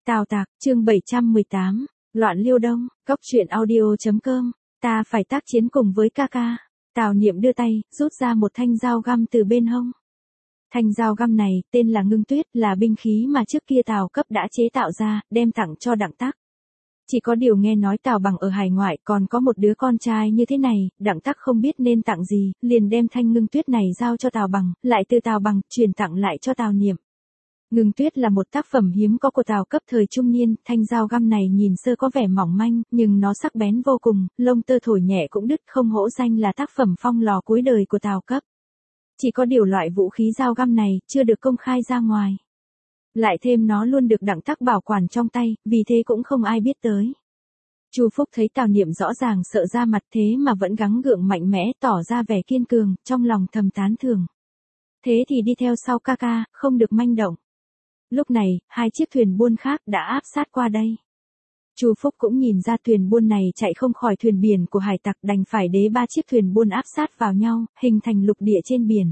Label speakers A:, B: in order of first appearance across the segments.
A: Tào Tạc, chương 718, Loạn Liêu Đông, Góc truyện audio.com, ta phải tác chiến cùng với ca ca. Tào Niệm đưa tay, rút ra một thanh dao găm từ bên hông. Thanh dao găm này, tên là Ngưng Tuyết, là binh khí mà trước kia Tào Cấp đã chế tạo ra, đem tặng cho Đặng Tắc. Chỉ có điều nghe nói Tào Bằng ở hải ngoại còn có một đứa con trai như thế này, Đặng Tắc không biết nên tặng gì, liền đem thanh Ngưng Tuyết này giao cho Tào Bằng, lại từ Tào Bằng truyền tặng lại cho Tào Niệm. Ngưng Tuyết là một tác phẩm hiếm có của Tào Cấp thời trung niên, thanh dao găm này nhìn sơ có vẻ mỏng manh, nhưng nó sắc bén vô cùng, lông tơ thổi nhẹ cũng đứt, không hổ danh là tác phẩm phong lò cuối đời của Tào Cấp. Chỉ có điều loại vũ khí dao găm này chưa được công khai ra ngoài. Lại thêm nó luôn được Đặng Tắc bảo quản trong tay, vì thế cũng không ai biết tới. Chu Phúc thấy Tào Niệm rõ ràng sợ ra mặt thế mà vẫn gắng gượng mạnh mẽ, tỏ ra vẻ kiên cường, trong lòng thầm tán thưởng. Thế thì đi theo sau ca ca, không được manh động. Lúc này, hai chiếc thuyền buôn khác đã áp sát qua đây. Chu Phúc cũng nhìn ra thuyền buôn này chạy không khỏi thuyền biển của hải tặc, đành phải đế ba chiếc thuyền buôn áp sát vào nhau, hình thành lục địa trên biển.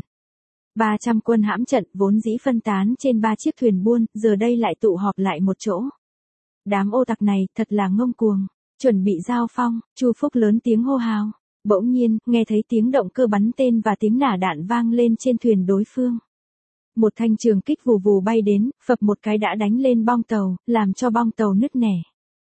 A: 300 quân hãm trận vốn dĩ phân tán trên 3 chiếc thuyền buôn, giờ đây lại tụ họp lại một chỗ. Đám ô tặc này thật là ngông cuồng, chuẩn bị giao phong, Chu Phúc lớn tiếng hô hào. Bỗng nhiên, nghe thấy tiếng động cơ bắn tên và tiếng nả đạn vang lên trên thuyền đối phương. Một thanh trường kích vù vù bay đến, phập một cái đã đánh lên bong tàu, làm cho bong tàu nứt nẻ.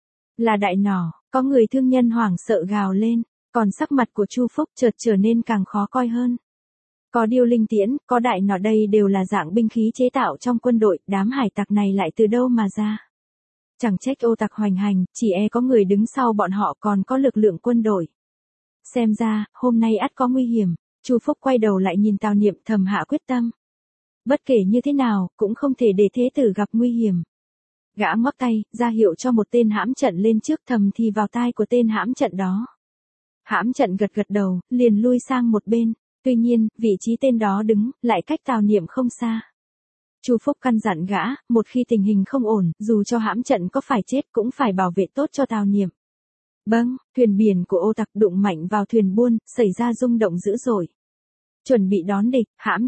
A: Là đại nỏ, có người thương nhân hoảng sợ gào lên, còn sắc mặt của Chu Phúc chợt trở nên càng khó coi hơn. Có điêu linh tiễn, có đại nỏ, đây đều là dạng binh khí chế tạo trong quân đội, đám hải tặc này lại từ đâu mà ra. Chẳng trách ô tặc hoành hành, chỉ e có người đứng sau bọn họ còn có lực lượng quân đội. Xem ra, hôm nay ắt có nguy hiểm, Chu Phúc quay đầu lại nhìn Tào Niệm thầm hạ quyết tâm. Bất kể như thế nào, cũng không thể để thế tử gặp nguy hiểm. Gã ngoắc tay, ra hiệu cho một tên hãm trận lên trước, thầm thì vào tai của tên hãm trận đó. Hãm trận gật gật đầu, liền lui sang một bên. Tuy nhiên, vị trí tên đó đứng, lại cách Tào Niệm không xa. Chu Phúc căn dặn gã, một khi tình hình không ổn, dù cho hãm trận có phải chết cũng phải bảo vệ tốt cho Tào Niệm. Bâng, thuyền biển của ô tặc đụng mạnh vào thuyền buôn, xảy ra rung động dữ dội. Chuẩn bị đón địch,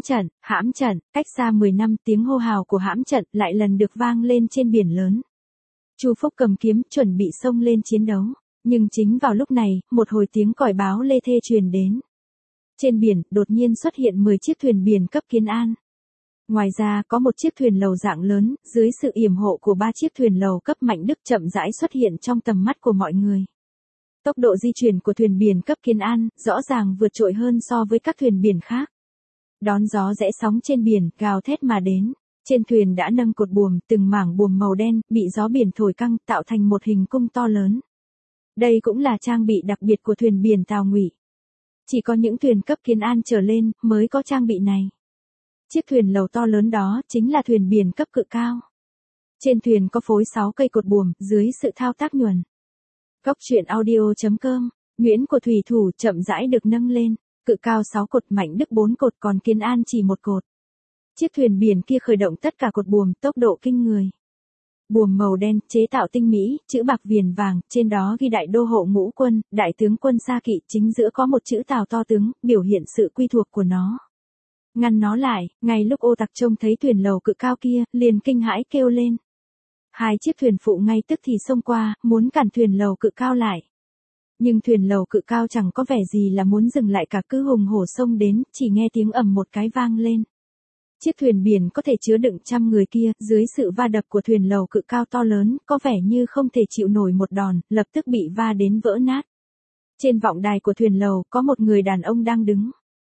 A: hãm trận, cách xa 10 năm tiếng hô hào của hãm trận lại lần được vang lên trên biển lớn. Chu Phúc cầm kiếm, chuẩn bị xông lên chiến đấu. Nhưng chính vào lúc này, một hồi tiếng còi báo lê thê truyền đến. Trên biển, đột nhiên xuất hiện 10 chiếc thuyền biển cấp Kiến An. Ngoài ra, có một chiếc thuyền lầu dạng lớn, dưới sự yểm hộ của 3 chiếc thuyền lầu cấp Mạnh Đức chậm rãi xuất hiện trong tầm mắt của mọi người. Tốc độ di chuyển của thuyền biển cấp Kiến An, rõ ràng vượt trội hơn so với các thuyền biển khác. Đón gió rẽ sóng trên biển, gào thét mà đến. Trên thuyền đã nâng cột buồm, từng mảng buồm màu đen, bị gió biển thổi căng, tạo thành một hình cung to lớn. Đây cũng là trang bị đặc biệt của thuyền biển Tào Ngụy. Chỉ có những thuyền cấp Kiến An trở lên, mới có trang bị này. Chiếc thuyền lầu to lớn đó, chính là thuyền biển cấp Cự Cao. Trên thuyền có phối 6 cây cột buồm, dưới sự thao tác nhuần. Góc truyện audio.com, Nguyễn của thủy thủ chậm rãi được nâng lên, Cự Cao 6 cột, Mạnh Đức 4 cột, còn Kiến An chỉ 1 cột. Chiếc thuyền biển kia khởi động tất cả cột buồm, tốc độ kinh người. Buồm màu đen, chế tạo tinh mỹ, chữ bạc viền vàng, trên đó ghi Đại Đô Hộ Ngũ Quân, Đại tướng quân Sa Kỵ, chính giữa có một chữ Tào to tướng, biểu hiện sự quy thuộc của nó. Ngăn nó lại, ngay lúc ô tặc trông thấy thuyền lầu Cự Cao kia, liền kinh hãi kêu lên. Hai chiếc thuyền phụ ngay tức thì xông qua, muốn cản thuyền lầu Cự Cao lại. Nhưng thuyền lầu Cự Cao chẳng có vẻ gì là muốn dừng lại cả, cứ hùng hổ xông đến, chỉ nghe tiếng ầm một cái vang lên. Chiếc thuyền biển có thể chứa đựng 100 người kia, dưới sự va đập của thuyền lầu Cự Cao to lớn, có vẻ như không thể chịu nổi một đòn, lập tức bị va đến vỡ nát. Trên vọng đài của thuyền lầu, có một người đàn ông đang đứng.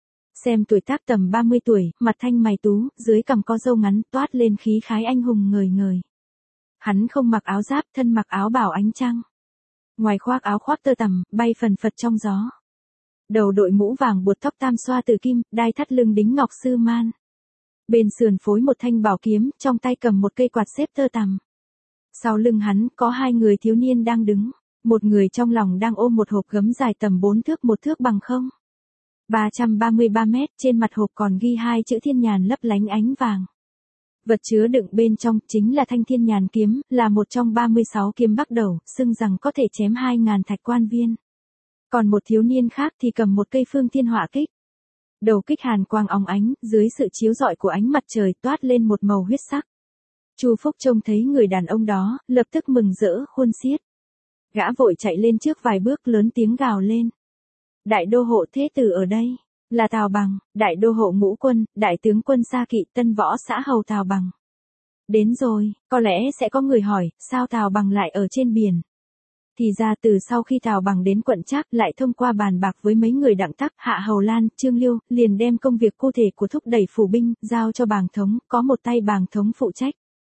A: Xem tuổi tác tầm 30 tuổi, mặt thanh mày tú, dưới cằm có râu ngắn, toát lên khí khái anh hùng ngời ngời. Hắn không mặc áo giáp, thân mặc áo bào ánh trăng. Ngoài khoác áo khoác tơ tằm, bay phần phật trong gió. Đầu đội mũ vàng buộc tóc tam xoa từ kim, đai thắt lưng đính ngọc sư man. Bên sườn phối một thanh bảo kiếm, trong tay cầm một cây quạt xếp tơ tằm. Sau lưng hắn, có 2 người thiếu niên đang đứng. Một người trong lòng đang ôm một hộp gấm dài tầm 4 thước 1 thước bằng không. 333 mét, trên mặt hộp còn ghi 2 chữ Thiên Nhàn lấp lánh ánh vàng. Vật chứa đựng bên trong, chính là thanh Thiên Nhàn kiếm, là một trong 36 kiếm bắc đầu, xưng rằng có thể chém 2.000 thạch quan viên. Còn một thiếu niên khác thì cầm một cây phương thiên họa kích. Đầu kích hàn quang óng ánh, dưới sự chiếu rọi của ánh mặt trời toát lên một màu huyết sắc. Chu Phúc trông thấy người đàn ông đó, lập tức mừng rỡ khôn xiết. Gã vội chạy lên trước vài bước lớn tiếng gào lên. Đại đô hộ thế tử ở đây, là Tào Bằng, đại đô hộ Ngũ Quân, đại tướng quân Sa Kỵ Tân Võ xã hầu Tào Bằng. Đến rồi, có lẽ sẽ có người hỏi, sao Tào Bằng lại ở trên biển? Thì ra từ sau khi Tào Bằng đến quận Trác lại thông qua bàn bạc với mấy người đặng tắc Hạ Hầu Lan, Trương Liêu, liền đem công việc cụ thể của thúc đẩy phủ binh, giao cho Bàng Thống, có một tay Bàng Thống phụ trách.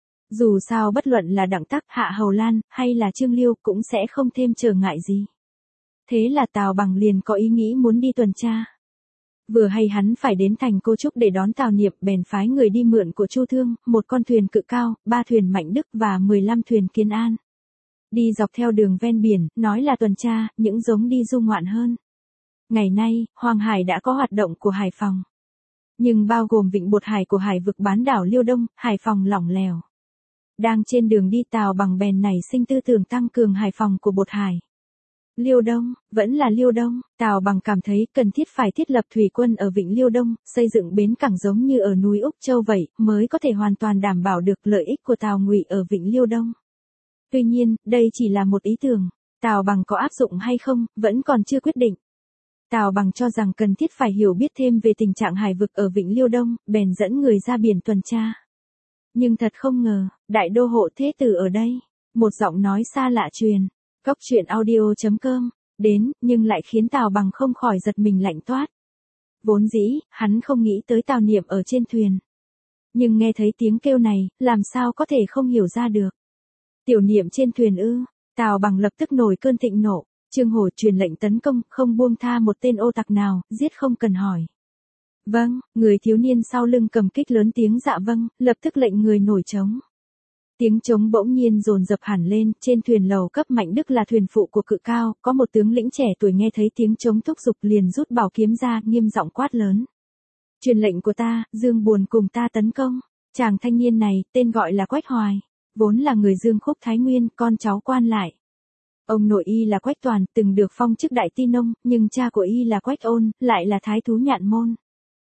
A: Dù sao bất luận là đặng tắc Hạ Hầu Lan, hay là Trương Liêu cũng sẽ không thêm trở ngại gì. Thế là Tào Bằng liền có ý nghĩ muốn đi tuần tra. Vừa hay hắn phải đến thành Cô Trúc để đón Tào Niệm, bèn phái người đi mượn của Chu Thương, một con thuyền Cự Cao, 3 thuyền Mạnh Đức và 15 thuyền Kiến An. Đi dọc theo đường ven biển, nói là tuần tra, những giống đi du ngoạn hơn. Ngày nay, Hoàng Hải đã có hoạt động của Hải Phòng. Nhưng bao gồm vịnh Bột Hải của hải vực bán đảo Liêu Đông, Hải Phòng lỏng lẻo. Đang trên đường đi Tào Bằng bèn nảy sinh tư tưởng tăng cường Hải Phòng của Bột Hải. Liêu Đông, vẫn là Liêu Đông, Tào Bằng cảm thấy cần thiết phải thiết lập thủy quân ở vịnh Liêu Đông, xây dựng bến cảng giống như ở núi Úc Châu vậy, mới có thể hoàn toàn đảm bảo được lợi ích của Tào Ngụy ở vịnh Liêu Đông. Tuy nhiên, đây chỉ là một ý tưởng, Tào Bằng có áp dụng hay không, vẫn còn chưa quyết định. Tào Bằng cho rằng cần thiết phải hiểu biết thêm về tình trạng hải vực ở vịnh Liêu Đông, bèn dẫn người ra biển tuần tra. Nhưng thật không ngờ, đại đô hộ thế tử ở đây, một giọng nói xa lạ truyền. Góc truyện audio.com, đến, nhưng lại khiến Tào Bằng không khỏi giật mình lạnh toát. Vốn dĩ, hắn không nghĩ tới Tào Niệm ở trên thuyền. Nhưng nghe thấy tiếng kêu này, làm sao có thể không hiểu ra được. Tiểu Niệm trên thuyền ư, Tào Bằng lập tức nổi cơn thịnh nộ, Trương Hổ truyền lệnh tấn công, không buông tha một tên ô tặc nào, giết không cần hỏi. Vâng, người thiếu niên sau lưng cầm kích lớn tiếng dạ vâng, lập tức lệnh người nổi trống. Tiếng trống bỗng nhiên dồn dập hẳn lên, trên thuyền lầu cấp Mạnh Đức là thuyền phụ của Cự Cao, có một tướng lĩnh trẻ tuổi nghe thấy tiếng trống thúc giục liền rút bảo kiếm ra, nghiêm giọng quát lớn. Truyền lệnh của ta, Dương Buồn cùng ta tấn công. Chàng thanh niên này, tên gọi là Quách Hoài, vốn là người Dương Khúc Thái Nguyên, con cháu quan lại. Ông nội y là Quách Toàn, từng được phong chức đại ti nông, nhưng cha của y là Quách Ôn, lại là thái thú Nhạn Môn.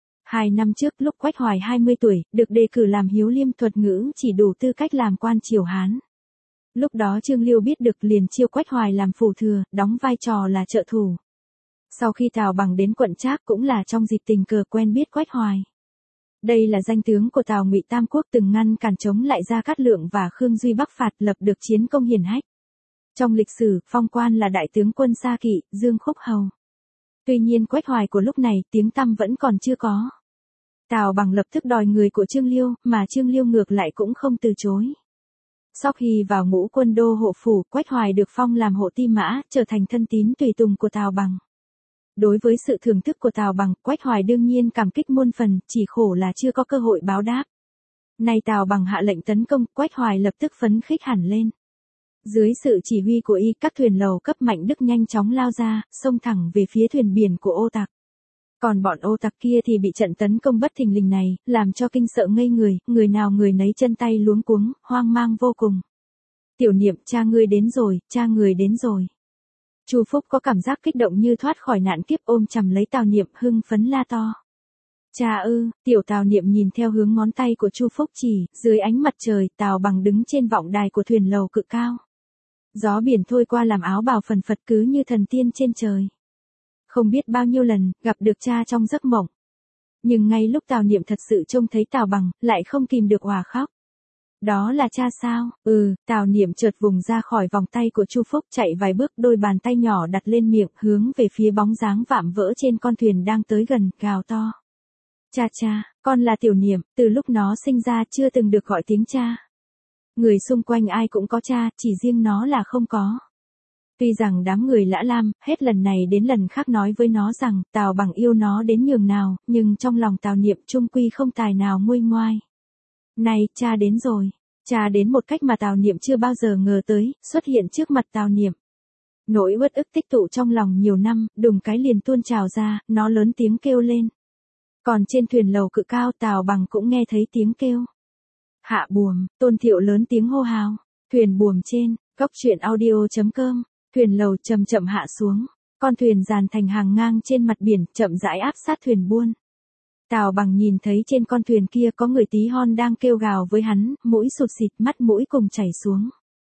A: 2 năm trước lúc Quách Hoài 20 tuổi, được đề cử làm hiếu liêm thuật ngữ chỉ đủ tư cách làm quan triều Hán. Lúc đó Trương Liêu biết được liền chiêu Quách Hoài làm phủ thừa, đóng vai trò là trợ thủ. Sau khi Tào Bằng đến quận Trác cũng là trong dịp tình cờ quen biết Quách Hoài. Đây là danh tướng của Tào Ngụy Tam Quốc từng ngăn cản chống lại Gia Cát Lượng và Khương Duy Bắc phạt, lập được chiến công hiển hách. Trong lịch sử, phong quan là đại tướng quân Sa Kỵ, Dương Khúc Hầu. Tuy nhiên Quách Hoài của lúc này tiếng tăm vẫn còn chưa có. Tào Bằng lập tức đòi người của Trương Liêu, mà Trương Liêu ngược lại cũng không từ chối. Sau khi vào Ngũ Quân đô hộ phủ, Quách Hoài được phong làm hộ ti mã, trở thành thân tín tùy tùng của Tào Bằng. Đối với sự thưởng thức của Tào Bằng, Quách Hoài đương nhiên cảm kích muôn phần, chỉ khổ là chưa có cơ hội báo đáp. Nay Tào Bằng hạ lệnh tấn công, Quách Hoài lập tức phấn khích hẳn lên. Dưới sự chỉ huy của y, các thuyền lầu cấp Mạnh Đức nhanh chóng lao ra, xông thẳng về phía thuyền biển của ô tặc. Còn bọn ô tặc kia thì bị trận tấn công bất thình lình này, làm cho kinh sợ ngây người, người nào người nấy chân tay luống cuống, hoang mang vô cùng. Tiểu Niệm, cha ngươi đến rồi, cha người đến rồi. Chu Phúc có cảm giác kích động như thoát khỏi nạn kiếp, ôm chầm lấy Tào Niệm, hưng phấn la to. Cha ư, tiểu Tào Niệm nhìn theo hướng ngón tay của Chu Phúc chỉ, dưới ánh mặt trời, Tào Bằng đứng trên vọng đài của thuyền lầu Cự Cao. Gió biển thôi qua làm áo bào phần phật cứ như thần tiên trên trời. Không biết bao nhiêu lần, gặp được cha trong giấc mộng. Nhưng ngay lúc Tào Niệm thật sự trông thấy Tào Bằng, lại không kìm được òa khóc. Đó là cha sao? Tào Niệm chợt vùng ra khỏi vòng tay của Chu Phúc, chạy vài bước, đôi bàn tay nhỏ đặt lên miệng, hướng về phía bóng dáng vạm vỡ trên con thuyền đang tới gần, gào to. Cha, con là Tiểu Niệm, từ lúc nó sinh ra chưa từng được gọi tiếng cha. Người xung quanh ai cũng có cha, chỉ riêng nó là không có. Tuy rằng đám người Lã Lam, hết lần này đến lần khác nói với nó rằng, Tào Bằng yêu nó đến nhường nào, nhưng trong lòng Tào Niệm chung quy không tài nào nguôi ngoai. Này, cha đến rồi. Cha đến một cách mà Tào Niệm chưa bao giờ ngờ tới, xuất hiện trước mặt Tào Niệm. Nỗi uất ức tích tụ trong lòng nhiều năm, đùng cái liền tuôn trào ra, nó lớn tiếng kêu lên. Còn trên thuyền lầu Cự Cao, Tào Bằng cũng nghe thấy tiếng kêu. Hạ buồm, Tôn Thiệu lớn tiếng hô hào. Thuyền buồm trên, góc truyện audio.com. Thuyền lầu chậm chậm hạ xuống, con thuyền dàn thành hàng ngang trên mặt biển, chậm rãi áp sát thuyền buôn. Tào Bằng nhìn thấy trên con thuyền kia có người tí hon đang kêu gào với hắn, mũi sụt xịt, mắt mũi cùng chảy xuống.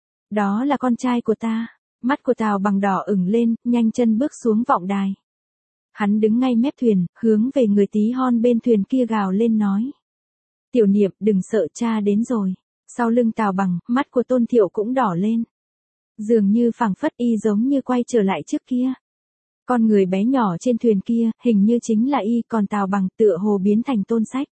A: Đó là con trai của ta. Mắt của Tào Bằng đỏ ửng lên, nhanh chân bước xuống vọng đài. Hắn đứng ngay mép thuyền, hướng về người tí hon bên thuyền kia gào lên nói. Tiểu Niệm, đừng sợ, cha đến rồi. Sau lưng Tào Bằng, mắt của Tôn Thiệu cũng đỏ lên. Dường như phảng phất y giống như quay trở lại trước kia. Con người bé nhỏ trên thuyền kia, hình như chính là y, còn Tào Bằng tựa hồ biến thành Tôn Sách.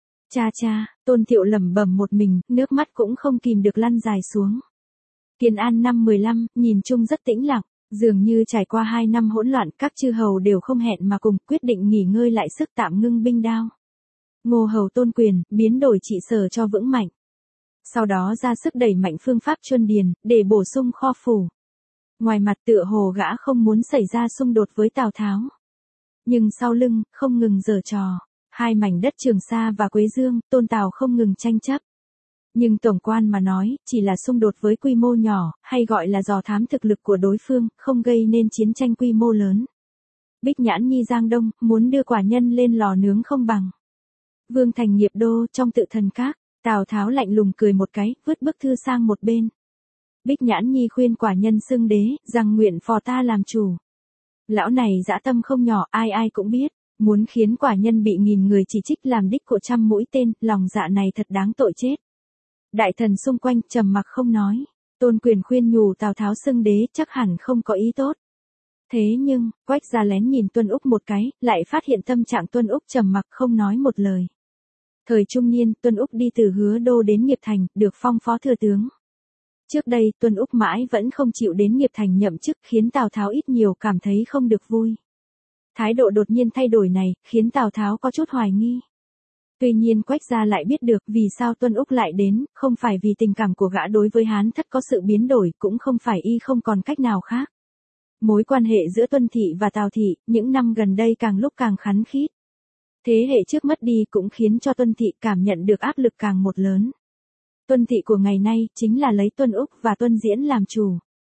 A: Cha, Tôn Thiệu lẩm bẩm một mình, nước mắt cũng không kìm được lăn dài xuống. Kiến An năm 15, nhìn chung rất tĩnh lặng, dường như trải qua 2 năm hỗn loạn, các chư hầu đều không hẹn mà cùng quyết định nghỉ ngơi lại sức tạm ngưng binh đao. Ngô hầu Tôn Quyền, biến đổi trị sở cho vững mạnh. Sau đó ra sức đẩy mạnh phương pháp chuân điền, để bổ sung kho phủ. Ngoài mặt tựa hồ gã không muốn xảy ra xung đột với Tào Tháo. Nhưng sau lưng, không ngừng giở trò. 2 mảnh đất Trường Sa và Quế Dương, Tôn Tào không ngừng tranh chấp. Nhưng tổng quan mà nói, chỉ là xung đột với quy mô nhỏ, hay gọi là dò thám thực lực của đối phương, không gây nên chiến tranh quy mô lớn. Bích Nhãn Nhi Giang Đông, muốn đưa quả nhân lên lò nướng không bằng. Vương thành Nghiệp Đô, trong Tự Thần Các, Tào Tháo lạnh lùng cười một cái, vứt bức thư sang một bên. Bích Nhãn Nhi khuyên quả nhân xưng đế, rằng nguyện phò ta làm chủ. Lão này dã tâm không nhỏ, ai cũng biết, muốn khiến quả nhân bị nghìn người chỉ trích làm đích của trăm mũi tên, lòng dạ này thật đáng tội chết. Đại thần xung quanh trầm mặc không nói. Tôn Quyền khuyên nhủ Tào Tháo xưng đế chắc hẳn không có ý tốt. Thế nhưng, Quách Gia lén nhìn Tuân Úc một cái, lại phát hiện tâm trạng Tuân Úc trầm mặc không nói một lời. Thời trung niên, Tuân Úc đi từ Hứa Đô đến Nghiệp Thành, được phong phó thừa tướng. Trước đây, Tuân Úc mãi vẫn không chịu đến Nghiệp Thành nhậm chức, khiến Tào Tháo ít nhiều cảm thấy không được vui. Thái độ đột nhiên thay đổi này, khiến Tào Tháo có chút hoài nghi. Tuy nhiên Quách Gia lại biết được vì sao Tuân Úc lại đến, không phải vì tình cảm của gã đối với Hán Thất có sự biến đổi, cũng không phải y không còn cách nào khác. Mối quan hệ giữa Tuân Thị và Tào Thị, những năm gần đây càng lúc càng khắn khít. Thế hệ trước mất đi cũng khiến cho Tuân Thị cảm nhận được áp lực càng một lớn. Tuân Thị của ngày nay, chính là lấy Tuân Úc và Tuân Diễn làm chủ.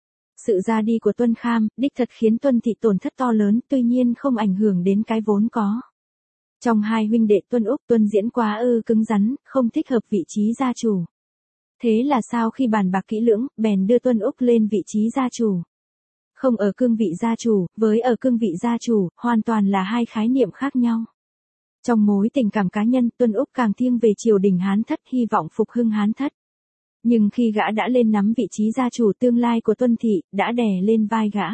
A: Sự ra đi của Tuân Kham, đích thật khiến Tuân Thị tổn thất to lớn, tuy nhiên không ảnh hưởng đến cái vốn có. Trong 2 huynh đệ Tuân Úc, Tuân Diễn quá cứng rắn, không thích hợp vị trí gia chủ. Thế là sao khi bàn bạc kỹ lưỡng, bèn đưa Tuân Úc lên vị trí gia chủ. Không ở cương vị gia chủ, với ở cương vị gia chủ, hoàn toàn là 2 khái niệm khác nhau. Trong mối tình cảm cá nhân, Tuân Úc càng thiêng về triều đình Hán Thất, hy vọng phục hưng Hán Thất. Nhưng khi gã đã lên nắm vị trí gia chủ, tương lai của Tuân Thị đã đè lên vai gã.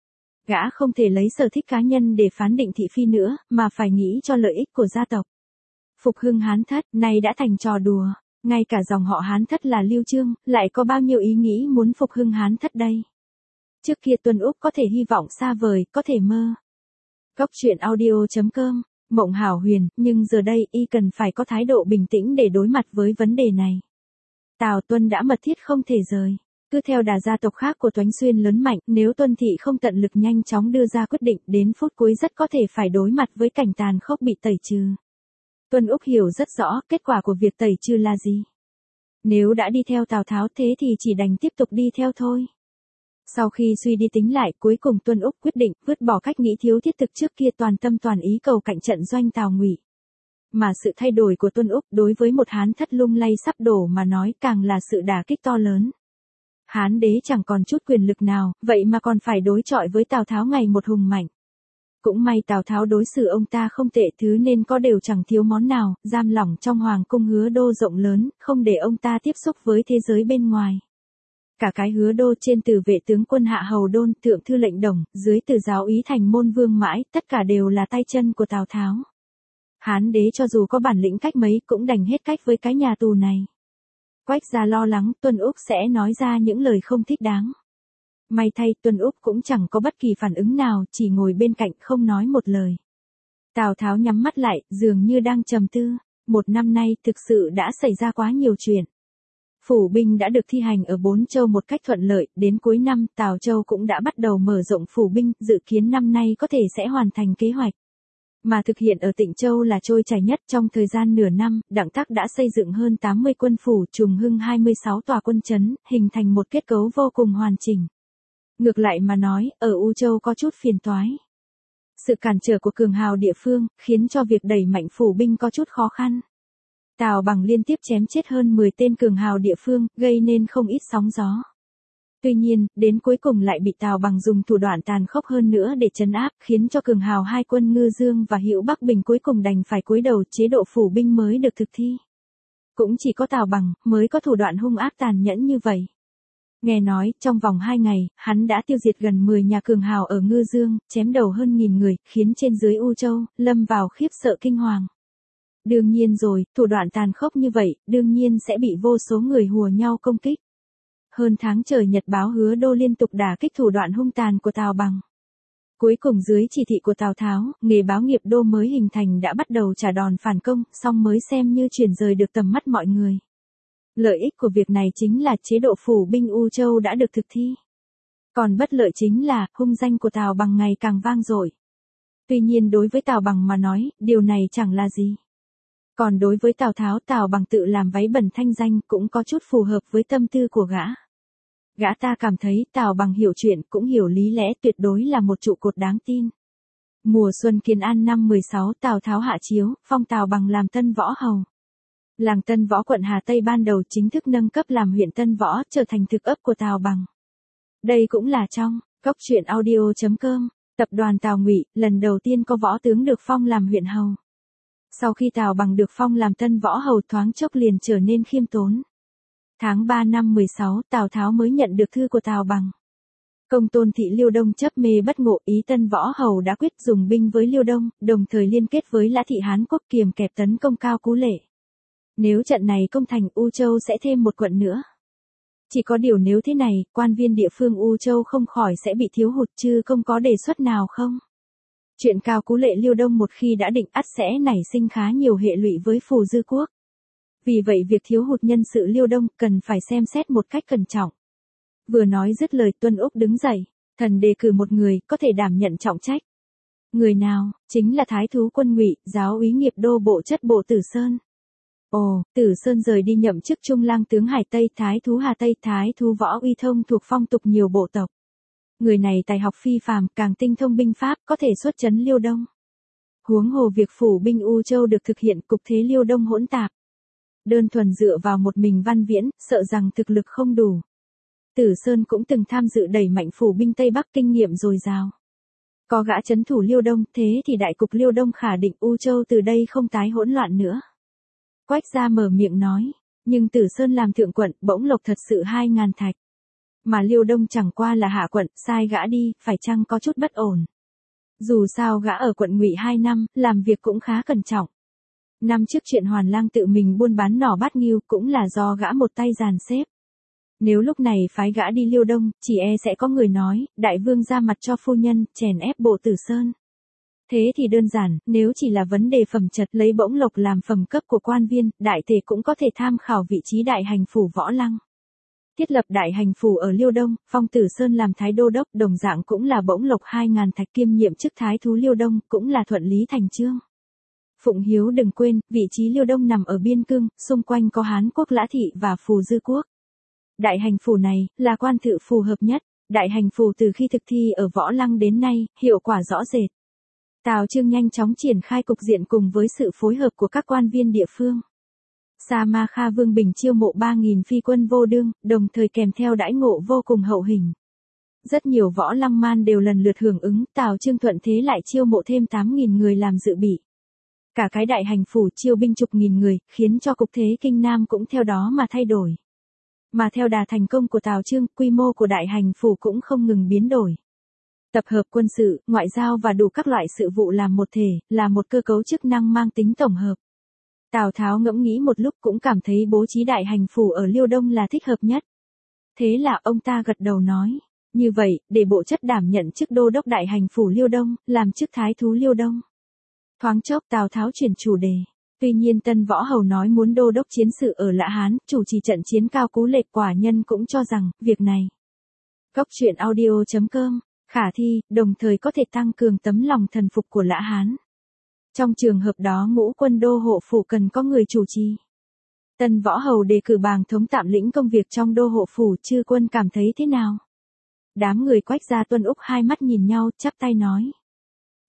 A: Gã không thể lấy sở thích cá nhân để phán định thị phi nữa, mà phải nghĩ cho lợi ích của gia tộc. Phục hưng Hán Thất, này đã thành trò đùa. Ngay cả dòng họ Hán Thất là Lưu Chương, lại có bao nhiêu ý nghĩ muốn phục hưng Hán Thất đây. Trước kia Tuân Úc có thể hy vọng xa vời, có thể mơ. Góc truyện audio.com, mộng hảo huyền, nhưng giờ đây y cần phải có thái độ bình tĩnh để đối mặt với vấn đề này. Tào Tuân đã mật thiết không thể rời. Cứ theo đà gia tộc khác của Toánh Xuyên lớn mạnh, nếu Tuân Thị không tận lực nhanh chóng đưa ra quyết định, đến phút cuối rất có thể phải đối mặt với cảnh tàn khốc bị tẩy trừ. Tuân Úc hiểu rất rõ kết quả của việc tẩy trừ là gì. Nếu đã đi theo Tào Tháo thế thì chỉ đành tiếp tục đi theo thôi. Sau khi suy đi tính lại, cuối cùng Tuân Úc quyết định vứt bỏ cách nghĩ thiếu thiết thực trước kia, toàn tâm toàn ý cầu cạnh trận doanh Tào Ngụy. Mà sự thay đổi của Tuân Úc đối với một Hán Thất lung lay sắp đổ mà nói càng là sự đả kích to lớn. Hán đế chẳng còn chút quyền lực nào, vậy mà còn phải đối chọi với Tào Tháo ngày một hùng mạnh. Cũng may Tào Tháo đối xử ông ta không tệ, thứ nên có đều chẳng thiếu món nào, giam lỏng trong hoàng cung Hứa Đô rộng lớn, không để ông ta tiếp xúc với thế giới bên ngoài. Cả cái Hứa Đô, trên từ vệ tướng quân Hạ Hầu Đôn, thượng thư lệnh Đồng, dưới từ giáo úy thành môn vương mãi, tất cả đều là tay chân của Tào Tháo. Hán đế cho dù có bản lĩnh cách mấy cũng đành hết cách với cái nhà tù này. Quách Gia lo lắng Tuân Úc sẽ nói ra những lời không thích đáng. May thay Tuân Úc cũng chẳng có bất kỳ phản ứng nào, chỉ ngồi bên cạnh không nói một lời. Tào Tháo nhắm mắt lại, dường như đang trầm tư. 1 năm nay thực sự đã xảy ra quá nhiều chuyện. Phủ binh đã được thi hành ở 4 châu một cách thuận lợi, đến cuối năm Tào Châu cũng đã bắt đầu mở rộng phủ binh, dự kiến năm nay có thể sẽ hoàn thành kế hoạch. Mà thực hiện ở Tịnh Châu là trôi chảy nhất. Trong thời gian nửa năm, Đặng Tác đã xây dựng hơn 80 quân phủ, trùng hưng 26 tòa quân trấn, hình thành một kết cấu vô cùng hoàn chỉnh. Ngược lại mà nói, ở U Châu có chút phiền toái. Sự cản trở của cường hào địa phương, khiến cho việc đẩy mạnh phủ binh có chút khó khăn. Tào Bằng liên tiếp chém chết hơn 10 tên cường hào địa phương, gây nên không ít sóng gió. Tuy nhiên, đến cuối cùng lại bị Tào Bằng dùng thủ đoạn tàn khốc hơn nữa để trấn áp, khiến cho cường hào hai quân Ngư Dương và Hữu Bắc Bình cuối cùng đành phải cúi đầu, chế độ phủ binh mới được thực thi. Cũng chỉ có Tào Bằng mới có thủ đoạn hung ác tàn nhẫn như vậy. Nghe nói, trong vòng 2 ngày, hắn đã tiêu diệt gần 10 nhà cường hào ở Ngư Dương, chém đầu hơn 1000 người, khiến trên dưới U Châu lâm vào khiếp sợ kinh hoàng. Đương nhiên rồi, thủ đoạn tàn khốc như vậy, đương nhiên sẽ bị vô số người hùa nhau công kích. Hơn tháng trời Nhật báo Hứa Đô liên tục đả kích thủ đoạn hung tàn của Tào Bằng. Cuối cùng dưới chỉ thị của Tào Tháo, nghề báo Nghiệp Đô mới hình thành đã bắt đầu trả đòn phản công, song mới xem như chuyển rời được tầm mắt mọi người. Lợi ích của việc này chính là chế độ phủ binh U Châu đã được thực thi. Còn bất lợi chính là, hung danh của Tào Bằng ngày càng vang dội. Tuy nhiên đối với Tào Bằng mà nói, điều này chẳng là gì. Còn đối với Tào Tháo, Tào Bằng tự làm váy bẩn thanh danh cũng có chút phù hợp với tâm tư của gã. Gã ta cảm thấy Tào Bằng hiểu chuyện cũng hiểu lý lẽ, tuyệt đối là một trụ cột đáng tin. Mùa xuân Kiến An năm 16, Tào Tháo hạ chiếu, phong Tào Bằng làm Tân Võ Hầu. Làng Tân Võ quận Hà Tây ban đầu chính thức nâng cấp làm huyện Tân Võ, trở thành thực ấp của Tào Bằng. Đây cũng là trong góc truyện audio.com, tập đoàn Tào Ngụy, lần đầu tiên có võ tướng được phong làm huyện hầu. Sau khi Tào Bằng được phong làm Tân Võ Hầu thoáng chốc liền trở nên khiêm tốn. Tháng 3 năm 16, Tào Tháo mới nhận được thư của Tào Bằng. Công tôn thị Liêu Đông chấp mê bất ngộ, ý Tân Võ Hầu đã quyết dùng binh với Liêu Đông, đồng thời liên kết với Lã Thị Hán Quốc kiềm kẹp tấn công Cao Cú Lệ. Nếu trận này công thành, U Châu sẽ thêm một quận nữa. Chỉ có điều nếu thế này, quan viên địa phương U Châu không khỏi sẽ bị thiếu hụt, chứ không có đề xuất nào không? Chuyện Cao Cú Lệ Liêu Đông một khi đã định ắt sẽ nảy sinh khá nhiều hệ lụy với Phù Dư Quốc. Vì vậy việc thiếu hụt nhân sự Liêu Đông cần phải xem xét một cách cẩn trọng. Vừa nói dứt lời, Tuân Úc đứng dậy, thần đề cử một người có thể đảm nhận trọng trách. Người nào? Chính là Thái thú quân Ngụy, giáo úy Nghiệp Đô bộ chất bộ Tử Sơn. Ồ, Tử Sơn rời đi nhậm chức Trung lang tướng Hải Tây, Thái thú Hà Tây, Thái thú Võ Uy Thông thuộc phong tục nhiều bộ tộc. Người này tài học phi phàm, càng tinh thông binh pháp, có thể xuất chấn Liêu Đông. Huống hồ việc phủ binh U Châu được thực hiện, cục thế Liêu Đông hỗn tạp. Đơn thuần dựa vào một mình Văn Viễn, sợ rằng thực lực không đủ. Tử Sơn cũng từng tham dự đẩy mạnh phủ binh Tây Bắc, kinh nghiệm dồi dào. Có gã trấn thủ Liêu Đông, thế thì đại cục Liêu Đông khả định U Châu từ đây không tái hỗn loạn nữa. Quách Gia mở miệng nói, nhưng Tử Sơn làm thượng quận, bỗng lộc thật sự 2000 thạch. Mà Liêu Đông chẳng qua là hạ quận, sai gã đi, phải chăng có chút bất ổn. Dù sao gã ở quận Ngụy 2 năm, làm việc cũng khá cẩn trọng. Năm trước chuyện Hoàn Lang tự mình buôn bán nỏ bát nghiêu cũng là do gã một tay dàn xếp. Nếu lúc này phái gã đi Liêu Đông, chỉ e sẽ có người nói, đại vương ra mặt cho phu nhân, chèn ép bộ Tử Sơn. Thế thì đơn giản, nếu chỉ là vấn đề phẩm chật lấy bỗng lộc làm phẩm cấp của quan viên, đại tề cũng có thể tham khảo vị trí đại hành phủ Võ Lăng. Thiết lập đại hành phủ ở Liêu Đông, phong Tử Sơn làm thái đô đốc, đồng dạng cũng là bỗng lộc 2000 thạch, kiêm nhiệm chức thái thú Liêu Đông, cũng là thuận lý thành chương. Phụng Hiếu đừng quên, vị trí Liêu Đông nằm ở biên cương, xung quanh có Hán Quốc Lã Thị và Phù Dư Quốc. Đại hành phủ này, là quan thự phù hợp nhất. Đại hành phủ từ khi thực thi ở Võ Lăng đến nay, hiệu quả rõ rệt. Tào Chương nhanh chóng triển khai cục diện cùng với sự phối hợp của các quan viên địa phương. Sa Ma Kha Vương Bình chiêu mộ 3000 phi quân vô đương, đồng thời kèm theo đãi ngộ vô cùng hậu hĩnh. Rất nhiều võ lăng man đều lần lượt hưởng ứng, Tào Chương thuận thế lại chiêu mộ thêm 8000 người làm dự bị. Cả cái đại hành phủ chiêu binh chục nghìn người, khiến cho cục thế Kinh Nam cũng theo đó mà thay đổi. Mà theo đà thành công của Tào Chương, quy mô của đại hành phủ cũng không ngừng biến đổi. Tập hợp quân sự, ngoại giao và đủ các loại sự vụ làm một thể, là một cơ cấu chức năng mang tính tổng hợp. Tào Tháo ngẫm nghĩ một lúc cũng cảm thấy bố trí đại hành phủ ở Liêu Đông là thích hợp nhất. Thế là ông ta gật đầu nói, như vậy, để bộ chất đảm nhận chức đô đốc đại hành phủ Liêu Đông, làm chức thái thú Liêu Đông. Thoáng chốc Tào Tháo chuyển chủ đề. Tuy nhiên Tân Võ Hầu nói muốn đô đốc chiến sự ở Lã Hán, chủ trì trận chiến Cao Cú Lệ, quả nhân cũng cho rằng, việc này. Góc truyện audio.com, khả thi, đồng thời có thể tăng cường tấm lòng thần phục của Lã Hán. Trong trường hợp đó ngũ quân đô hộ phủ cần có người chủ trì. Tân Võ Hầu đề cử Bàng Thống tạm lĩnh công việc trong đô hộ phủ, chư quân cảm thấy thế nào? Đám người Quách Gia Tuân Úc hai mắt nhìn nhau, chắp tay nói.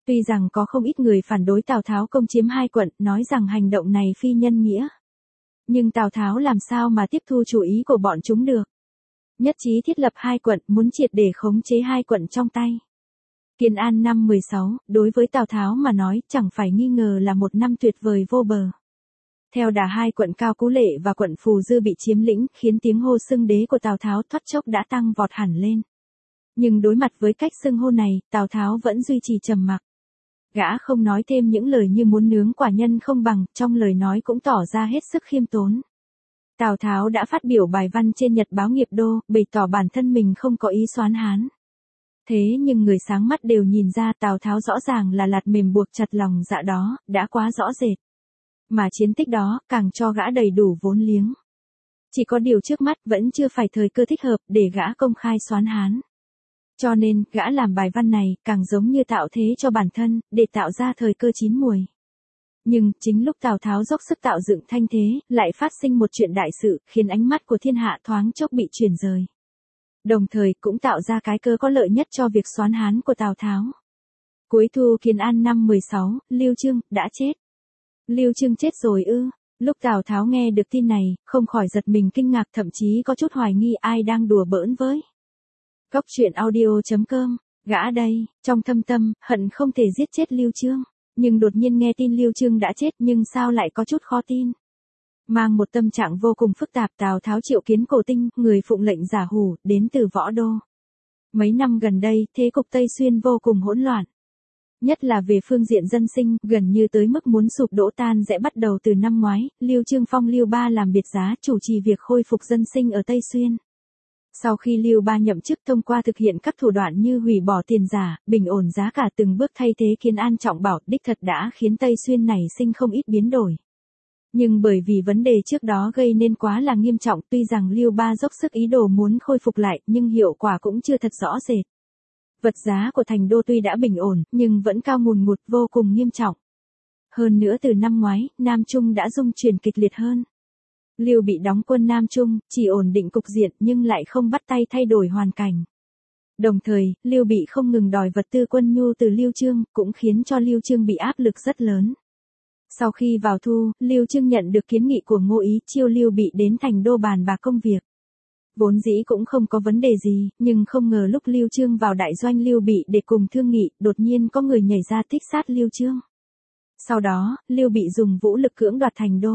A: Tuy rằng có không ít người phản đối Tào Tháo công chiếm 2 quận, nói rằng hành động này phi nhân nghĩa. Nhưng Tào Tháo làm sao mà tiếp thu chủ ý của bọn chúng được. Nhất trí thiết lập 2 quận, muốn triệt để khống chế 2 quận trong tay. Kiến An năm 16, đối với Tào Tháo mà nói, chẳng phải nghi ngờ là một năm tuyệt vời vô bờ. Theo đà 2 quận Cao Cú Lệ và quận Phù Dư bị chiếm lĩnh, khiến tiếng hô xưng đế của Tào Tháo thoát chốc đã tăng vọt hẳn lên. Nhưng đối mặt với cách xưng hô này, Tào Tháo vẫn duy trì trầm mặc. Gã không nói thêm những lời như muốn nướng quả nhân không bằng, trong lời nói cũng tỏ ra hết sức khiêm tốn. Tào Tháo đã phát biểu bài văn trên Nhật báo Nghiệp Đô, bày tỏ bản thân mình không có ý soán Hán. Thế nhưng người sáng mắt đều nhìn ra Tào Tháo rõ ràng là lạt mềm buộc chặt lòng dạ đó, đã quá rõ rệt. Mà chiến tích đó, càng cho gã đầy đủ vốn liếng. Chỉ có điều trước mắt vẫn chưa phải thời cơ thích hợp để gã công khai soán Hán. Cho nên, gã làm bài văn này, càng giống như tạo thế cho bản thân, để tạo ra thời cơ chín muồi. Nhưng, chính lúc Tào Tháo dốc sức tạo dựng thanh thế, lại phát sinh một chuyện đại sự, khiến ánh mắt của thiên hạ thoáng chốc bị chuyển rời. Đồng thời, cũng tạo ra cái cơ có lợi nhất cho việc soán Hán của Tào Tháo. Cuối thu Kiến An năm 16, Lưu Chương, đã chết. Lưu Chương chết rồi ư? Lúc Tào Tháo nghe được tin này, không khỏi giật mình kinh ngạc, thậm chí có chút hoài nghi ai đang đùa bỡn với. Góc truyện audio.com, gã đây, trong thâm tâm, hận không thể giết chết Lưu Chương. Nhưng đột nhiên nghe tin Lưu Chương đã chết, nhưng sao lại có chút khó tin. Mang một tâm trạng vô cùng phức tạp, Tào Tháo triệu kiến Cổ Tinh, người phụng lệnh giả hủ, đến từ Võ Đô. Mấy năm gần đây, thế cục Tây Xuyên vô cùng hỗn loạn. Nhất là về phương diện dân sinh, gần như tới mức muốn sụp đổ tan rẽ. Bắt đầu từ năm ngoái, Lưu Chương phong Lưu Ba làm biệt giá chủ trì việc khôi phục dân sinh ở Tây Xuyên. Sau khi Lưu Ba nhậm chức, thông qua thực hiện các thủ đoạn như hủy bỏ tiền giả, bình ổn giá cả, từng bước thay thế Kiến An trọng bảo, đích thật đã khiến Tây Xuyên này sinh không ít biến đổi. Nhưng bởi vì vấn đề trước đó gây nên quá là nghiêm trọng, tuy rằng Lưu Ba dốc sức ý đồ muốn khôi phục lại, nhưng hiệu quả cũng chưa thật rõ rệt. Vật giá của thành đô tuy đã bình ổn, nhưng vẫn cao ngùn ngụt, vô cùng nghiêm trọng. Hơn nữa từ năm ngoái, Nam Trung đã rung chuyển kịch liệt hơn. Lưu Bị đóng quân Nam Trung, chỉ ổn định cục diện nhưng lại không bắt tay thay đổi hoàn cảnh. Đồng thời, Lưu Bị không ngừng đòi vật tư quân nhu từ Lưu Chương, cũng khiến cho Lưu Chương bị áp lực rất lớn. Sau khi vào thu, Lưu Chương nhận được kiến nghị của Ngô Ý chiêu Lưu Bị đến thành đô bàn bạc công việc. Vốn dĩ cũng không có vấn đề gì, nhưng không ngờ lúc Lưu Chương vào đại doanh Lưu Bị để cùng thương nghị, đột nhiên có người nhảy ra thích sát Lưu Chương. Sau đó, Lưu Bị dùng vũ lực cưỡng đoạt thành đô.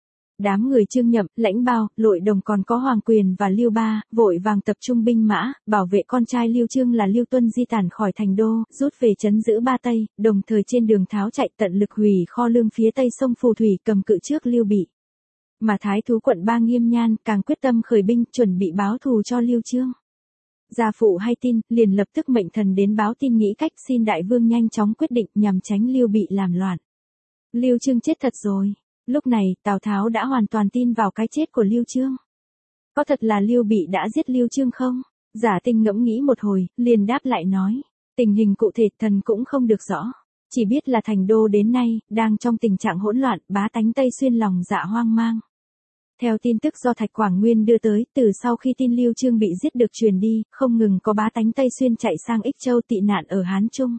A: Đám người Trương Nhậm, Lãnh Bao, Lội Đồng còn có Hoàng Quyền và Lưu Ba, vội vàng tập trung binh mã, bảo vệ con trai Lưu Chương là Lưu Tuân di tản khỏi thành đô, rút về trấn giữ Ba Tây, đồng thời trên đường tháo chạy tận lực hủy kho lương phía tây sông Phù Thủy, cầm cự trước Lưu Bị. Mà Thái thú quận Ba Nghiêm Nhan càng quyết tâm khởi binh, chuẩn bị báo thù cho Lưu Chương. Gia phụ hay tin, liền lập tức mệnh thần đến báo tin, nghĩ cách xin đại vương nhanh chóng quyết định nhằm tránh Lưu Bị làm loạn. Lưu Chương chết thật rồi. Lúc này, Tào Tháo đã hoàn toàn tin vào cái chết của Lưu Chương. Có thật là Lưu Bị đã giết Lưu Chương không? Giả Tinh ngẫm nghĩ một hồi, liền đáp lại nói. Tình hình cụ thể thần cũng không được rõ. Chỉ biết là thành đô đến nay, đang trong tình trạng hỗn loạn, bá tánh Tây Xuyên lòng dạ hoang mang. Theo tin tức do Thạch Quảng Nguyên đưa tới, từ sau khi tin Lưu Chương bị giết được truyền đi, không ngừng có bá tánh Tây Xuyên chạy sang Ích Châu tị nạn ở Hán Trung.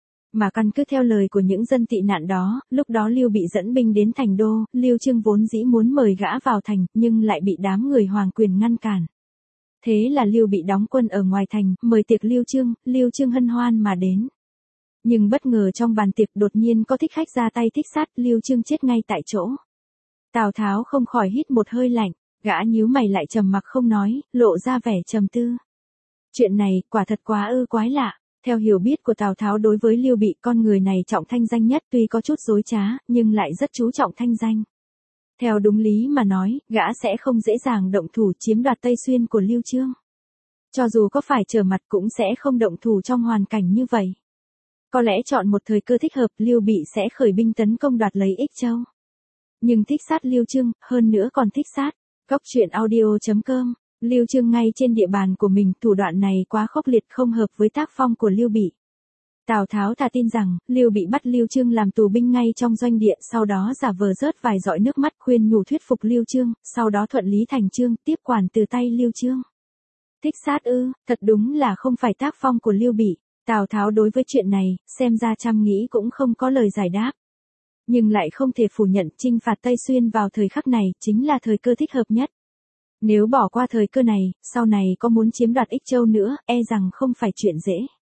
A: Mà căn cứ theo lời của những dân tị nạn đó, lúc đó Lưu Bị dẫn binh đến thành đô, Lưu Chương vốn dĩ muốn mời gã vào thành, nhưng lại bị đám người Hoàng Quyền ngăn cản. Thế là Lưu Bị đóng quân ở ngoài thành, mời tiệc Lưu Chương hân hoan mà đến. Nhưng bất ngờ trong bàn tiệc đột nhiên có thích khách ra tay thích sát, Lưu Chương chết ngay tại chỗ. Tào Tháo không khỏi hít một hơi lạnh, gã nhíu mày lại trầm mặc không nói, lộ ra vẻ trầm tư. Chuyện này, quả thật quá ư quái lạ. Theo hiểu biết của Tào Tháo đối với Lưu Bị, con người này trọng thanh danh nhất, tuy có chút dối trá, nhưng lại rất chú trọng thanh danh. Theo đúng lý mà nói, gã sẽ không dễ dàng động thủ chiếm đoạt Tây Xuyên của Lưu Chương. Cho dù có phải trở mặt cũng sẽ không động thủ trong hoàn cảnh như vậy. Có lẽ chọn một thời cơ thích hợp, Lưu Bị sẽ khởi binh tấn công đoạt lấy Ích Châu. Nhưng thích sát Lưu Chương, hơn nữa còn thích sát. Góc truyện audio.com, Lưu Chương ngay trên địa bàn của mình, thủ đoạn này quá khốc liệt, không hợp với tác phong của Lưu Bị. Tào Tháo thà tin rằng, Lưu Bị bắt Lưu Chương làm tù binh ngay trong doanh địa, sau đó giả vờ rớt vài giọt nước mắt khuyên nhủ thuyết phục Lưu Chương, sau đó thuận lý thành chương, tiếp quản từ tay Lưu Chương. Thích sát ư, thật đúng là không phải tác phong của Lưu Bị. Tào Tháo đối với chuyện này, xem ra chăm nghĩ cũng không có lời giải đáp. Nhưng lại không thể phủ nhận chinh phạt Tây Xuyên vào thời khắc này chính là thời cơ thích hợp nhất. Nếu bỏ qua thời cơ này, sau này có muốn chiếm đoạt Ích Châu nữa, e rằng không phải chuyện dễ.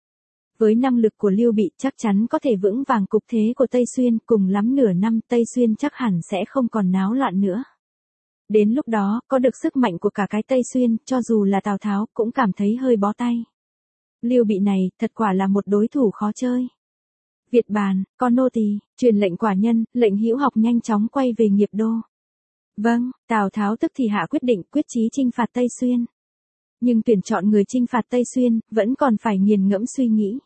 A: Với năng lực của Lưu Bị chắc chắn có thể vững vàng cục thế của Tây Xuyên, cùng lắm nửa năm Tây Xuyên chắc hẳn sẽ không còn náo loạn nữa. Đến lúc đó, có được sức mạnh của cả cái Tây Xuyên, cho dù là Tào Tháo cũng cảm thấy hơi bó tay. Lưu Bị này, thật quả là một đối thủ khó chơi. Việt bàn, con nô tỳ, truyền lệnh quả nhân, lệnh hữu học nhanh chóng quay về nghiệp đô. Vâng, Tào Tháo tức thì hạ quyết định quyết chí chinh phạt Tây Xuyên. Nhưng tuyển chọn người chinh phạt Tây Xuyên, vẫn còn phải nghiền ngẫm suy nghĩ.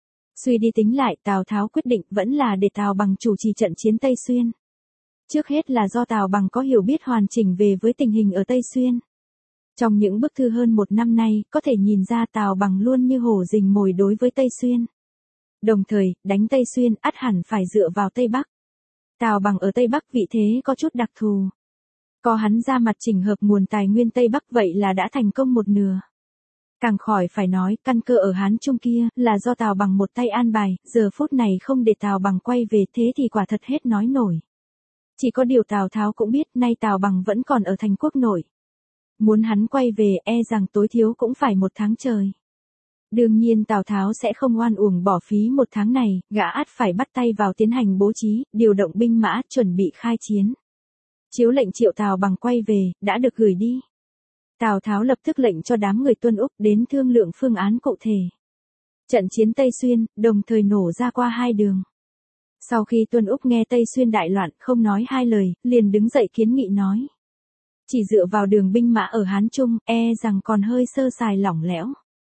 A: Suy đi tính lại, Tào Tháo quyết định vẫn là để Tào Bằng chủ trì trận chiến Tây Xuyên. Trước hết là do Tào Bằng có hiểu biết hoàn chỉnh về với tình hình ở Tây Xuyên. Trong những bức thư hơn một năm nay, có thể nhìn ra Tào Bằng luôn như hổ rình mồi đối với Tây Xuyên. Đồng thời, đánh Tây Xuyên ắt hẳn phải dựa vào Tây Bắc. Tào Bằng ở Tây Bắc vị thế có chút đặc thù. Có hắn ra mặt chỉnh hợp nguồn tài nguyên Tây Bắc vậy là đã thành công một nửa. Càng khỏi phải nói căn cơ ở Hán Trung kia là do Tào Bằng một tay an bài, giờ phút này không để Tào Bằng quay về thế thì quả thật hết nói nổi. Chỉ có điều Tào Tháo cũng biết nay Tào Bằng vẫn còn ở thành quốc nội. Muốn hắn quay về e rằng tối thiếu cũng phải 1 tháng trời. Đương nhiên Tào Tháo sẽ không oan uổng bỏ phí 1 tháng này, gã ắt phải bắt tay vào tiến hành bố trí, điều động binh mã, chuẩn bị khai chiến. Chiếu lệnh triệu Tào Bằng quay về, đã được gửi đi. Tào Tháo lập tức lệnh cho đám người Tuân Úc đến thương lượng phương án cụ thể. Trận chiến Tây Xuyên, đồng thời nổ ra qua 2 đường. Sau khi Tuân Úc nghe Tây Xuyên đại loạn, không nói 2 lời, liền đứng dậy kiến nghị nói. Chỉ dựa vào đường binh mã ở Hán Trung, e rằng còn hơi sơ sài lỏng lẽo.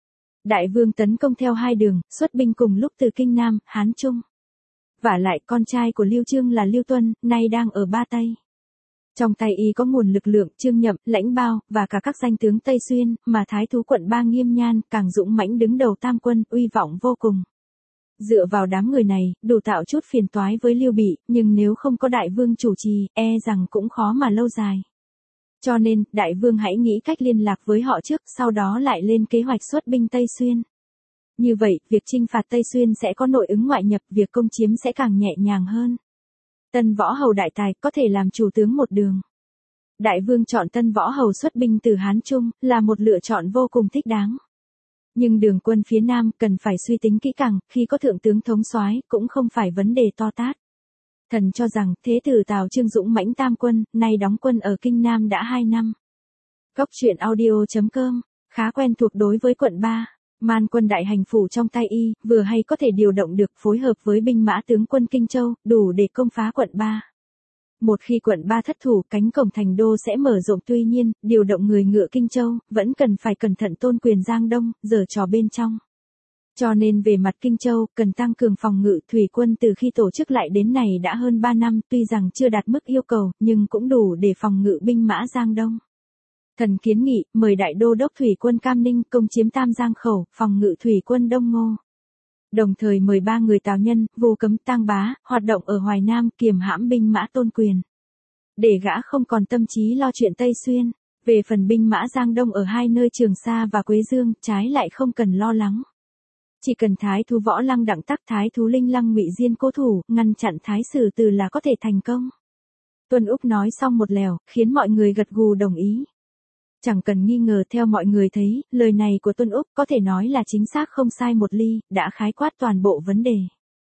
A: Đại vương tấn công theo 2 đường, xuất binh cùng lúc từ Kinh Nam, Hán Trung. Vả lại con trai của Lưu Chương là Lưu Tuân, nay đang ở Ba Tây. Trong tay y có nguồn lực lượng Trương Nhậm, Lãnh Bao, và cả các danh tướng Tây Xuyên, mà Thái thú quận Ba Nghiêm Nhan, càng dũng mãnh đứng đầu tam quân, uy vọng vô cùng. Dựa vào đám người này, đủ tạo chút phiền toái với Lưu Bị, nhưng nếu không có đại vương chủ trì, e rằng cũng khó mà lâu dài. Cho nên, đại vương hãy nghĩ cách liên lạc với họ trước, sau đó lại lên kế hoạch xuất binh Tây Xuyên. Như vậy, việc chinh phạt Tây Xuyên sẽ có nội ứng ngoại nhập, việc công chiếm sẽ càng nhẹ nhàng hơn. Tân Võ Hầu đại tài có thể làm chủ tướng một đường. Đại vương chọn Tân Võ Hầu xuất binh từ Hán Trung, là một lựa chọn vô cùng thích đáng. Nhưng đường quân phía Nam cần phải suy tính kỹ càng, khi có thượng tướng thống soái cũng không phải vấn đề to tát. Thần cho rằng, thế tử Tào Chương dũng mãnh tam quân, nay đóng quân ở Kinh Nam đã 2 năm. Góc truyện audio.com, khá quen thuộc đối với quận 3. Man quân đại hành phủ trong tay y, vừa hay có thể điều động được phối hợp với binh mã tướng quân Kinh Châu, đủ để công phá quận 3. Một khi quận 3 thất thủ, cánh cổng thành đô sẽ mở rộng, tuy nhiên, điều động người ngựa Kinh Châu, vẫn cần phải cẩn thận tôn quyền Giang Đông, giở trò bên trong. Cho nên về mặt Kinh Châu, cần tăng cường phòng ngự, thủy quân từ khi tổ chức lại đến này đã hơn 3 năm, tuy rằng chưa đạt mức yêu cầu, nhưng cũng đủ để phòng ngự binh mã Giang Đông. Thần kiến nghị, mời đại đô đốc thủy quân Cam Ninh công chiếm Tam Giang Khẩu, phòng ngự thủy quân Đông Ngô. Đồng thời mời 3 người Tào Nhân, Vu Cấm, Tang Bá, hoạt động ở Hoài Nam, kiềm hãm binh mã Tôn Quyền. Để gã không còn tâm trí lo chuyện Tây Xuyên. Về phần binh mã Giang Đông ở 2 nơi Trường Sa và Quế Dương, trái lại không cần lo lắng. Chỉ cần Thái thú Võ Lăng Đặng Tắc, Thái thú Linh Lăng Ngụy Diên cố thủ, ngăn chặn Thái Sử Từ là có thể thành công. Tuân Úc nói xong một lèo, khiến mọi người gật gù đồng ý. Chẳng cần nghi ngờ, theo mọi người thấy, lời này của Tuân Úc có thể nói là chính xác không sai một ly, đã khái quát toàn bộ vấn đề.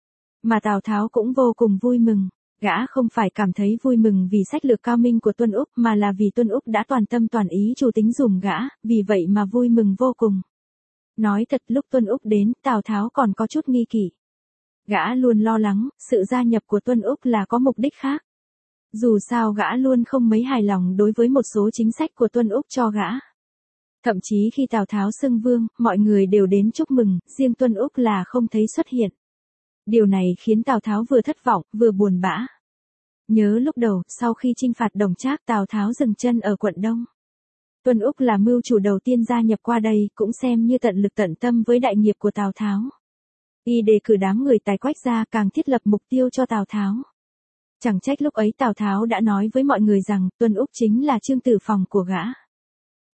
A: Mà Tào Tháo cũng vô cùng vui mừng. Gã không phải cảm thấy vui mừng vì sách lược cao minh của Tuân Úc, mà là vì Tuân Úc đã toàn tâm toàn ý chủ tính dùm gã, vì vậy mà vui mừng vô cùng. Nói thật, lúc Tuân Úc đến, Tào Tháo còn có chút nghi kỵ. Gã luôn lo lắng, sự gia nhập của Tuân Úc là có mục đích khác. Dù sao gã luôn không mấy hài lòng đối với một số chính sách của Tuân Úc cho gã. Thậm chí khi Tào Tháo xưng vương, mọi người đều đến chúc mừng, riêng Tuân Úc là không thấy xuất hiện. Điều này khiến Tào Tháo vừa thất vọng, vừa buồn bã. Nhớ lúc đầu, sau khi chinh phạt Đồng Trác, Tào Tháo dừng chân ở quận Đông. Tuân Úc là mưu chủ đầu tiên gia nhập qua đây, cũng xem như tận lực tận tâm với đại nghiệp của Tào Tháo. Y đề cử đám người tài Quách ra, càng thiết lập mục tiêu cho Tào Tháo. Chẳng trách lúc ấy Tào Tháo đã nói với mọi người rằng, Tuân Úc chính là Trương Tử Phòng của gã.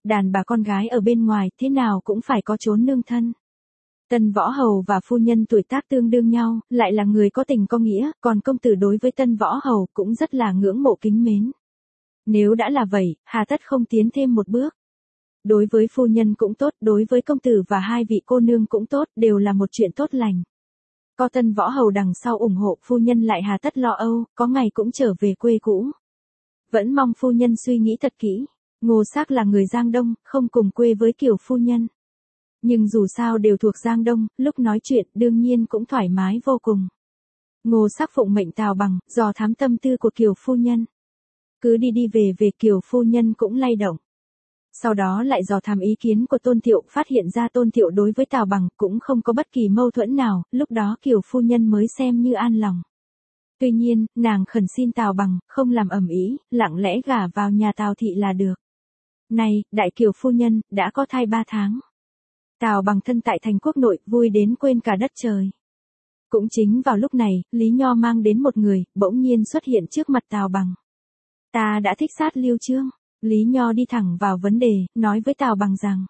A: đàn bà con gái ở bên ngoài thế nào cũng phải có chốn nương thân. Tân võ hầu và phu nhân tuổi tác tương đương nhau, lại là người có tình có nghĩa, còn công tử đối với tân võ hầu cũng rất là ngưỡng mộ kính mến. Nếu đã là vậy, hà tất không tiến thêm một bước. Đối với phu nhân cũng tốt, đối với công tử và hai vị cô nương cũng tốt, đều là một chuyện tốt lành. Có tân võ hầu đằng sau ủng hộ, phu nhân lại hà tất lo âu, có ngày cũng trở về quê cũ. Vẫn mong phu nhân suy nghĩ thật kỹ. Ngô Sắc là người Giang Đông, không cùng quê với Kiều phu nhân. Nhưng dù sao đều thuộc Giang Đông, lúc nói chuyện đương nhiên cũng thoải mái vô cùng. Ngô Sắc phụng mệnh Tào Bằng, dò thám tâm tư của Kiều phu nhân. Cứ đi về Kiều phu nhân cũng lay động. Sau đó lại dò thám ý kiến của Tôn Thiệu, phát hiện ra Tôn Thiệu đối với Tào Bằng cũng không có bất kỳ mâu thuẫn nào, lúc đó Kiều phu nhân mới xem như an lòng. Tuy nhiên, nàng khẩn xin Tào Bằng, không làm ầm ĩ, lặng lẽ gả vào nhà Tào thị là được. Này, đại Kiều phu nhân, đã có thai 3 tháng. Tào Bằng thân tại thành quốc nội, vui đến quên cả đất trời. Cũng chính vào lúc này, Lý Nho mang đến một người, bỗng nhiên xuất hiện trước mặt Tào Bằng. Ta đã thích sát Lưu Chương. Lý Nho đi thẳng vào vấn đề, nói với Tào Bằng rằng.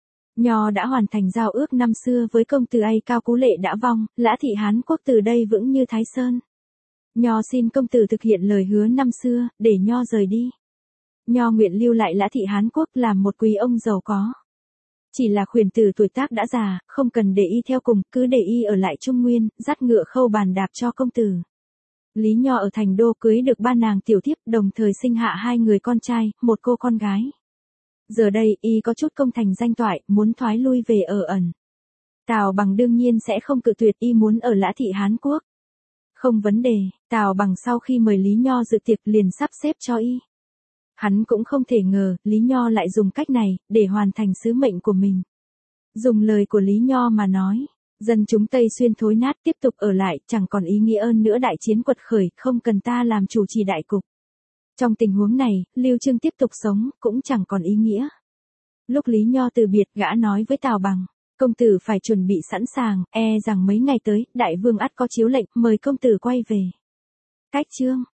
A: Nho đã hoàn thành giao ước năm xưa với công tử Ai Cao Cú Lệ đã vong, Lã thị Hán Quốc từ đây vững như Thái Sơn. Nho xin công tử thực hiện lời hứa năm xưa, để Nho rời đi. Nho nguyện lưu lại Lã thị Hán Quốc làm một quý ông giàu có. Chỉ là khuyển tử tuổi tác đã già, không cần để y theo cùng, cứ để y ở lại Trung Nguyên, dắt ngựa khâu bàn đạp cho công tử. Lý Nho ở thành đô cưới được 3 nàng tiểu thiếp, đồng thời sinh hạ 2 người con trai, 1 cô con gái. Giờ đây, y có chút công thành danh toại, muốn thoái lui về ở ẩn. Tào Bằng đương nhiên sẽ không cự tuyệt, y muốn ở Lã thị Hán Quốc. Không vấn đề, Tào Bằng sau khi mời Lý Nho dự tiệc liền sắp xếp cho y. Hắn cũng không thể ngờ, Lý Nho lại dùng cách này, để hoàn thành sứ mệnh của mình. Dùng lời của Lý Nho mà nói, dân chúng Tây Xuyên thối nát tiếp tục ở lại, chẳng còn ý nghĩa ơn nữa, đại chiến quật khởi, không cần ta làm chủ trì đại cục. Trong tình huống này, Lưu Chương tiếp tục sống, cũng chẳng còn ý nghĩa. Lúc Lý Nho từ biệt, gã nói với Tào Bằng, công tử phải chuẩn bị sẵn sàng, rằng mấy ngày tới, đại vương ắt có chiếu lệnh, mời công tử quay về. Cách chương